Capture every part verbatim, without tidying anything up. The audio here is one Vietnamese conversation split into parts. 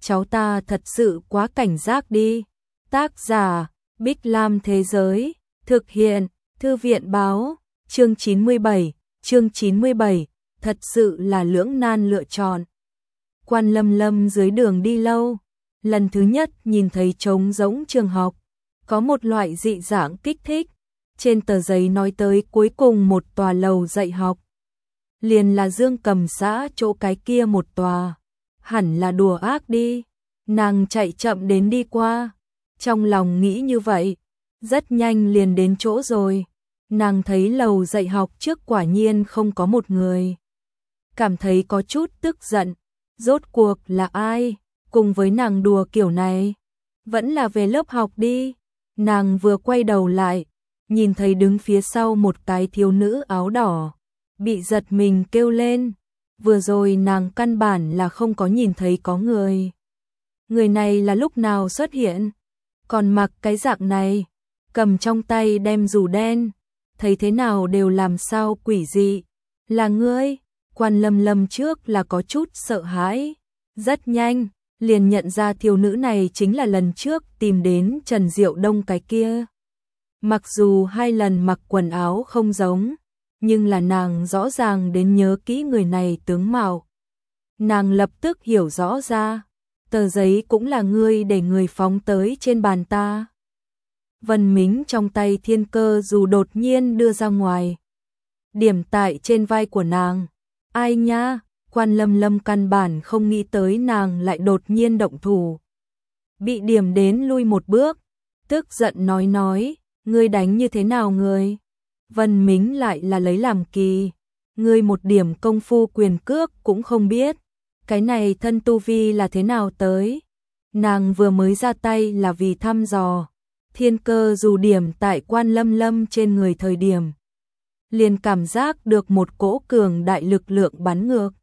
cháu ta thật sự quá cảnh giác đi. Tác giả, Bích Lam Thế Giới, thực hiện, Thư viện Báo, chương chín mươi bảy, chương chín mươi bảy, thật sự là lưỡng nan lựa chọn. Quan Lâm Lâm dưới đường đi lâu, lần thứ nhất nhìn thấy trống rỗng trường học, có một loại dị dạng kích thích. Trên tờ giấy nói tới cuối cùng một tòa lầu dạy học, liền là Dương Cầm xã chỗ cái kia một tòa, hẳn là đùa ác đi. Nàng chạy chậm đến đi qua, trong lòng nghĩ như vậy, rất nhanh liền đến chỗ rồi. Nàng thấy lầu dạy học trước quả nhiên không có một người, cảm thấy có chút tức giận. Rốt cuộc là ai cùng với nàng đùa kiểu này? Vẫn là về lớp học đi. Nàng vừa quay đầu lại, nhìn thấy đứng phía sau một cái thiếu nữ áo đỏ, bị giật mình kêu lên. Vừa rồi nàng căn bản là không có nhìn thấy có người. Người này là lúc nào xuất hiện? Còn mặc cái dạng này, cầm trong tay đem dù đen, thấy thế nào đều làm sao quỷ dị. Là ngươi? Quan Lâm Lâm trước là có chút sợ hãi, rất nhanh liền nhận ra thiếu nữ này chính là lần trước tìm đến Trần Diệu Đông cái kia. Mặc dù hai lần mặc quần áo không giống, nhưng là nàng rõ ràng đến nhớ kỹ người này tướng mạo. Nàng lập tức hiểu rõ ra, tờ giấy cũng là ngươi để người phóng tới trên bàn ta. Vân Mính trong tay thiên cơ dù đột nhiên đưa ra ngoài, điểm tại trên vai của nàng. Ai nha? Quan Lâm Lâm căn bản không nghĩ tới nàng lại đột nhiên động thủ. Bị điểm đến lui một bước, tức giận nói nói, ngươi đánh như thế nào ngươi? Vân Mính lại là lấy làm kỳ, ngươi một điểm công phu quyền cước cũng không biết, cái này thân tu vi là thế nào tới? Nàng vừa mới ra tay là vì thăm dò, thiên cơ dù điểm tại Quan Lâm Lâm trên người thời điểm, liền cảm giác được một cỗ cường đại lực lượng bắn ngược.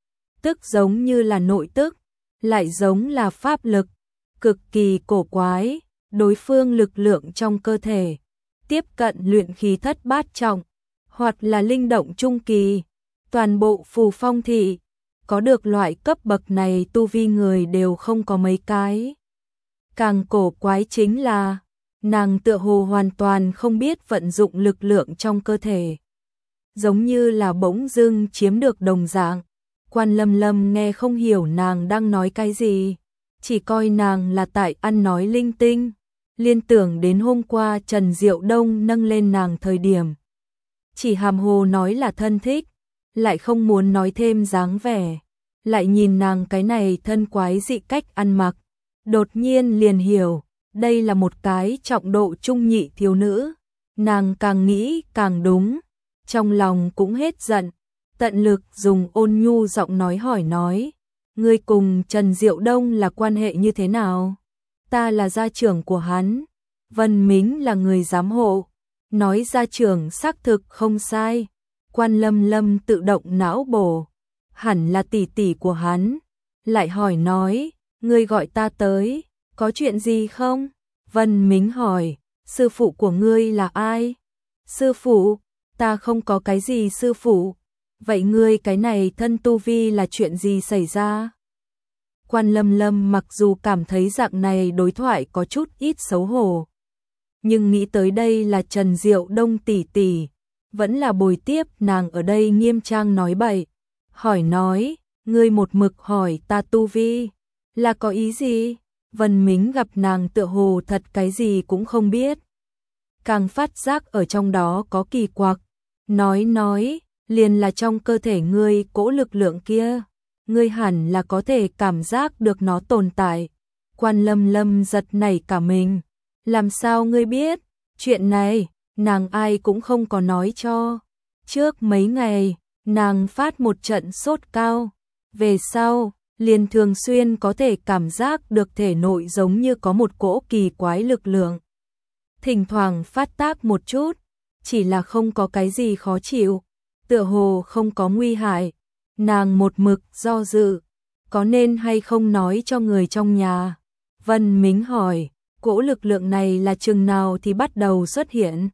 Tức giống như là nội tức, lại giống là pháp lực, cực kỳ cổ quái. Đối phương lực lượng trong cơ thể tiếp cận luyện khí thất bát trọng, hoặc là linh động trung kỳ. Toàn bộ Phù Phong thị có được loại cấp bậc này tu vi người đều không có mấy cái. Càng cổ quái chính là nàng tựa hồ hoàn toàn không biết vận dụng lực lượng trong cơ thể, giống như là bỗng dưng chiếm được đồng dạng. Quan Lâm Lâm nghe không hiểu nàng đang nói cái gì, chỉ coi nàng là tại ăn nói linh tinh, liên tưởng đến hôm qua Trần Diệu Đông nâng lên nàng thời điểm, chỉ hàm hồ nói là thân thích, lại không muốn nói thêm dáng vẻ, lại nhìn nàng cái này thân quái dị cách ăn mặc, đột nhiên liền hiểu, đây là một cái trọng độ trung nhị thiếu nữ. Nàng càng nghĩ càng đúng, trong lòng cũng hết giận, tận lực dùng ôn nhu giọng nói hỏi nói, ngươi cùng Trần Diệu Đông là quan hệ như thế nào? Ta là gia trưởng của hắn, Vân Mính là người giám hộ, nói gia trưởng xác thực không sai. Quan Lâm Lâm tự động não bổ, hẳn là tỷ tỷ của hắn, lại hỏi nói, ngươi gọi ta tới, có chuyện gì không? Vân Mính hỏi, sư phụ của ngươi là ai? Sư phụ? Ta không có cái gì sư phụ. Vậy ngươi cái này thân tu vi là chuyện gì xảy ra? Quan Lâm Lâm mặc dù cảm thấy dạng này đối thoại có chút ít xấu hổ, nhưng nghĩ tới đây là Trần Diệu Đông tỷ tỷ, vẫn là bồi tiếp nàng ở đây nghiêm trang nói bậy, hỏi nói, ngươi một mực hỏi ta tu vi, là có ý gì? Vân Mính gặp nàng tựa hồ thật cái gì cũng không biết, càng phát giác ở trong đó có kỳ quặc, nói nói, liền là trong cơ thể ngươi cỗ lực lượng kia, ngươi hẳn là có thể cảm giác được nó tồn tại. Quan Lâm Lâm giật nảy cả mình, làm sao ngươi biết? Chuyện này, nàng ai cũng không có nói cho. Trước mấy ngày, nàng phát một trận sốt cao, về sau, liền thường xuyên có thể cảm giác được thể nội giống như có một cỗ kỳ quái lực lượng. Thỉnh thoảng phát tác một chút, chỉ là không có cái gì khó chịu, tựa hồ không có nguy hại. Nàng một mực do dự, có nên hay không nói cho người trong nhà. Vân Mính hỏi, cỗ lực lượng này là chừng nào thì bắt đầu xuất hiện?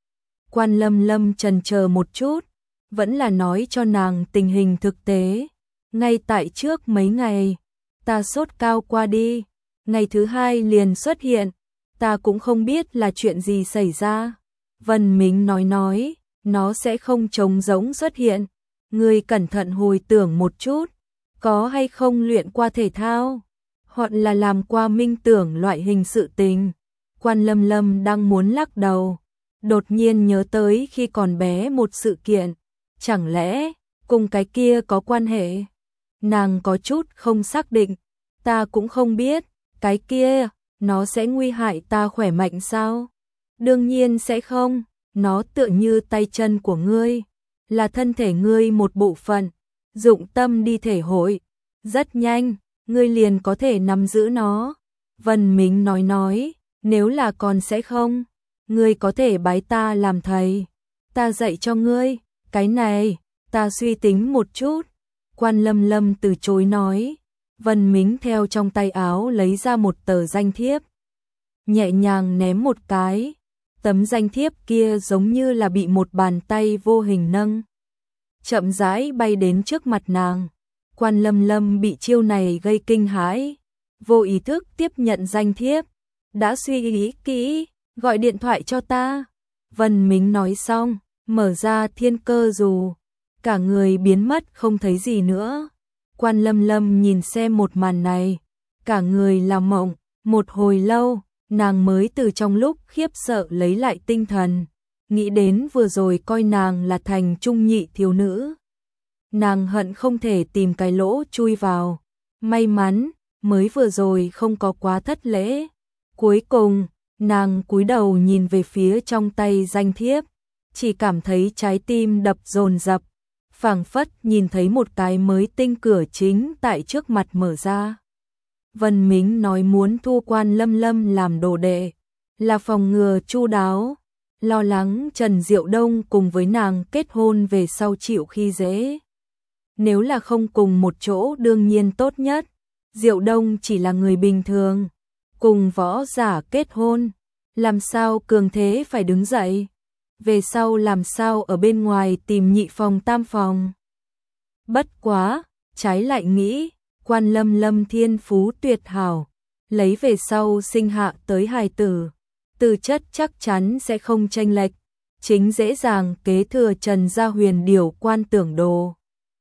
Quan Lâm Lâm chần chờ một chút, vẫn là nói cho nàng tình hình thực tế. Ngay tại trước mấy ngày, ta sốt cao qua đi, ngày thứ hai liền xuất hiện, ta cũng không biết là chuyện gì xảy ra. Vân Mính nói nói, nó sẽ không trống rỗng xuất hiện, ngươi cẩn thận hồi tưởng một chút, có hay không luyện qua thể thao, hoặc là làm qua minh tưởng loại hình sự tình. Quan Lâm Lâm đang muốn lắc đầu, đột nhiên nhớ tới khi còn bé một sự kiện, chẳng lẽ cùng cái kia có quan hệ? Nàng có chút không xác định, ta cũng không biết, cái kia, nó sẽ nguy hại ta khỏe mạnh sao? Đương nhiên sẽ không, nó tựa như tay chân của ngươi, là thân thể ngươi một bộ phận, dụng tâm đi thể hội, rất nhanh, ngươi liền có thể nắm giữ nó. Vân Mính nói nói, nếu là còn sẽ không, ngươi có thể bái ta làm thầy, ta dạy cho ngươi, cái này, ta suy tính một chút. Quan Lâm Lâm từ chối nói. Vân Mính theo trong tay áo lấy ra một tờ danh thiếp, nhẹ nhàng ném một cái, tấm danh thiếp kia giống như là bị một bàn tay vô hình nâng, chậm rãi bay đến trước mặt nàng. Quan Lâm Lâm bị chiêu này gây kinh hãi, vô ý thức tiếp nhận danh thiếp, đã suy nghĩ kỹ, gọi điện thoại cho ta. Vân Mính nói xong, mở ra thiên cơ dù, cả người biến mất không thấy gì nữa. Quan Lâm Lâm nhìn xem một màn này, cả người làm mộng, một hồi lâu, nàng mới từ trong lúc khiếp sợ lấy lại tinh thần, nghĩ đến vừa rồi coi nàng là thành trung nhị thiếu nữ. Nàng hận không thể tìm cái lỗ chui vào, may mắn, mới vừa rồi không có quá thất lễ. Cuối cùng, nàng cúi đầu nhìn về phía trong tay danh thiếp, chỉ cảm thấy trái tim đập dồn dập, phảng phất nhìn thấy một cái mới tinh cửa chính tại trước mặt mở ra. Vân Mính nói muốn thu Quan Lâm Lâm làm đồ đệ, là phòng ngừa chu đáo, lo lắng Trần Diệu Đông cùng với nàng kết hôn về sau chịu khi dễ. Nếu là không cùng một chỗ đương nhiên tốt nhất, Diệu Đông chỉ là người bình thường, cùng võ giả kết hôn, làm sao cường thế phải đứng dậy, về sau làm sao ở bên ngoài tìm nhị phòng tam phòng. Bất quá, trái lại nghĩ, Quan Lâm Lâm thiên phú tuyệt hảo, lấy về sau sinh hạ tới hài tử, tư chất chắc chắn sẽ không chênh lệch, chính dễ dàng kế thừa Trần gia Huyền Điểu quan tưởng đồ.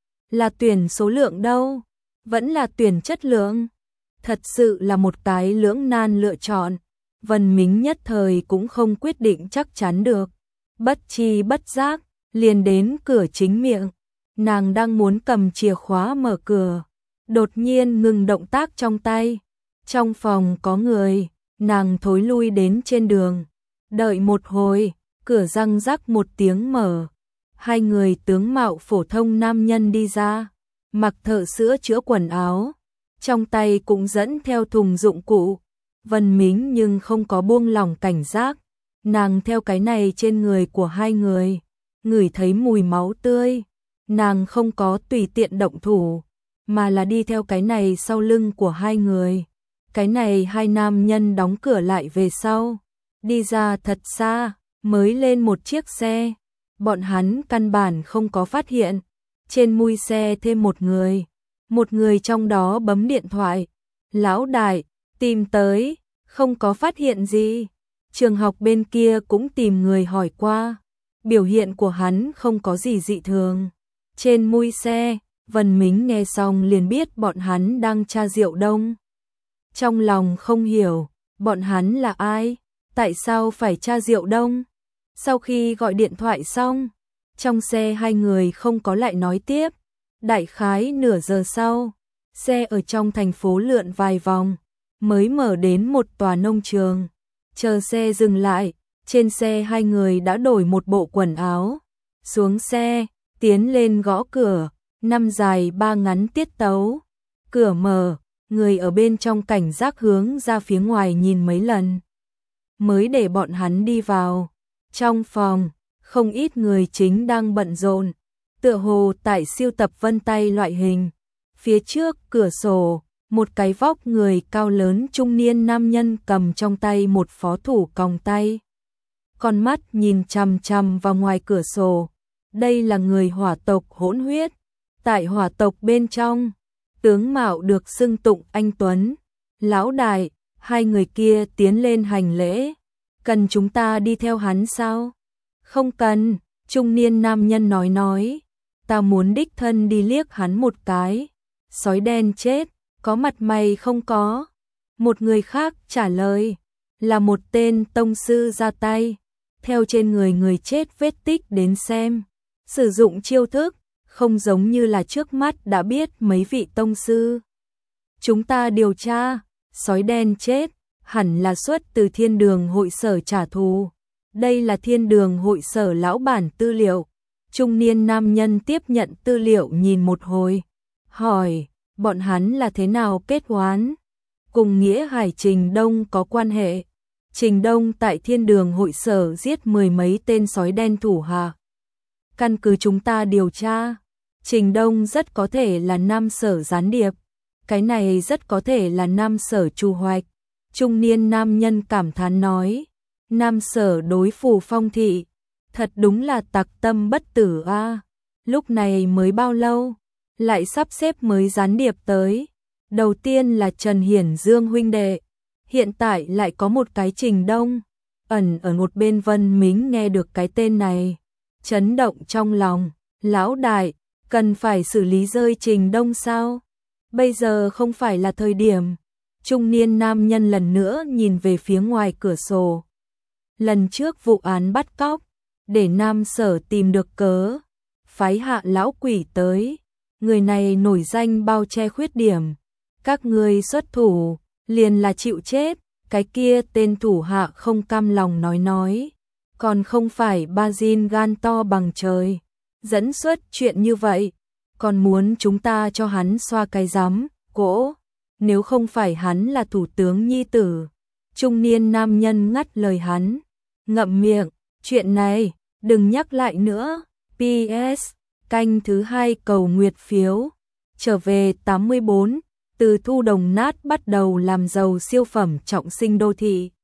Là tuyển số lượng đâu, vẫn là tuyển chất lượng, thật sự là một cái lưỡng nan lựa chọn. Vân Mính nhất thời cũng không quyết định chắc chắn được, bất chi bất giác, liền đến cửa chính miệng, nàng đang muốn cầm chìa khóa mở cửa, đột nhiên ngừng động tác trong tay, trong phòng có người, nàng thối lui đến trên đường, đợi một hồi, cửa răng rắc một tiếng mở, hai người tướng mạo phổ thông nam nhân đi ra, mặc thợ sữa chữa quần áo, trong tay cũng dẫn theo thùng dụng cụ. Vân Mính nhưng không có buông lỏng cảnh giác, nàng theo cái này trên người của hai người, ngửi thấy mùi máu tươi, nàng không có tùy tiện động thủ, mà là đi theo cái này sau lưng của hai người. Cái này hai nam nhân đóng cửa lại về sau, đi ra thật xa, mới lên một chiếc xe, bọn hắn căn bản không có phát hiện, trên mui xe thêm một người, một người trong đó bấm điện thoại, lão đại, tìm tới, không có phát hiện gì. Trường học bên kia cũng tìm người hỏi qua, biểu hiện của hắn không có gì dị thường. Trên mui xe, Vân Mính nghe xong liền biết bọn hắn đang tra Diệu Đông. Trong lòng không hiểu, bọn hắn là ai, tại sao phải tra Diệu Đông. Sau khi gọi điện thoại xong, trong xe hai người không có lại nói tiếp. Đại khái nửa giờ sau, xe ở trong thành phố lượn vài vòng, mới mở đến một tòa nông trường. Chờ xe dừng lại, trên xe hai người đã đổi một bộ quần áo. Xuống xe, tiến lên gõ cửa, năm dài ba ngắn tiết tấu. Cửa mở, người ở bên trong cảnh giác hướng ra phía ngoài nhìn mấy lần, mới để bọn hắn đi vào. Trong phòng, không ít người chính đang bận rộn, tựa hồ tại siêu tập vân tay loại hình. Phía trước cửa sổ, một cái vóc người cao lớn trung niên nam nhân cầm trong tay một phó thủ còng tay. Con mắt nhìn chằm chằm vào ngoài cửa sổ. Đây là người hỏa tộc hỗn huyết. Tại hỏa tộc bên trong, tướng mạo được xưng tụng anh tuấn. Lão đại, hai người kia tiến lên hành lễ. Cần chúng ta đi theo hắn sao? Không cần, trung niên nam nhân nói nói. Ta muốn đích thân đi liếc hắn một cái. Sói đen chết, có mặt mày không có? Một người khác trả lời, là một tên tông sư ra tay. Theo trên người người chết vết tích đến xem. Sử dụng chiêu thức, không giống như là trước mắt đã biết mấy vị tông sư. Chúng ta điều tra, sói đen chết, hẳn là xuất từ thiên đường hội sở trả thù. Đây là thiên đường hội sở lão bản tư liệu. Trung niên nam nhân tiếp nhận tư liệu nhìn một hồi. Hỏi, bọn hắn là thế nào kết oán? Cùng Nghĩa Hải Trình Đông có quan hệ. Trình Đông tại thiên đường hội sở giết mười mấy tên sói đen thủ hạ. Căn cứ chúng ta điều tra, Trình Đông rất có thể là Nam Sở gián điệp. Cái này rất có thể là Nam Sở trù hoạch. Trung niên nam nhân cảm thán nói, Nam Sở đối phủ Phong thị, thật đúng là tặc tâm bất tử a. À. Lúc này mới bao lâu, lại sắp xếp mới gián điệp tới. Đầu tiên là Trần Hiển Dương huynh đệ, hiện tại lại có một cái Trình Đông. Ẩn ở một bên Vân Mính nghe được cái tên này, chấn động trong lòng. Lão đại, cần phải xử lý rơi Trình Đông sao? Bây giờ không phải là thời điểm. Trung niên nam nhân lần nữa nhìn về phía ngoài cửa sổ. Lần trước vụ án bắt cóc, để Nam Sở tìm được cớ, phái hạ lão quỷ tới. Người này nổi danh bao che khuyết điểm. Các ngươi xuất thủ, liền là chịu chết. Cái kia tên thủ hạ không cam lòng nói nói. Còn không phải ba Jin gan to bằng trời. Dẫn xuất chuyện như vậy. Còn muốn chúng ta cho hắn xoa cái giám, cỗ. Nếu không phải hắn là thủ tướng nhi tử. Trung niên nam nhân ngắt lời hắn. Ngậm miệng, chuyện này, đừng nhắc lại nữa. pê ét, canh thứ hai cầu nguyệt phiếu. Trở về tám mươi bốn, từ thu đồng nát bắt đầu làm giàu siêu phẩm trọng sinh đô thị.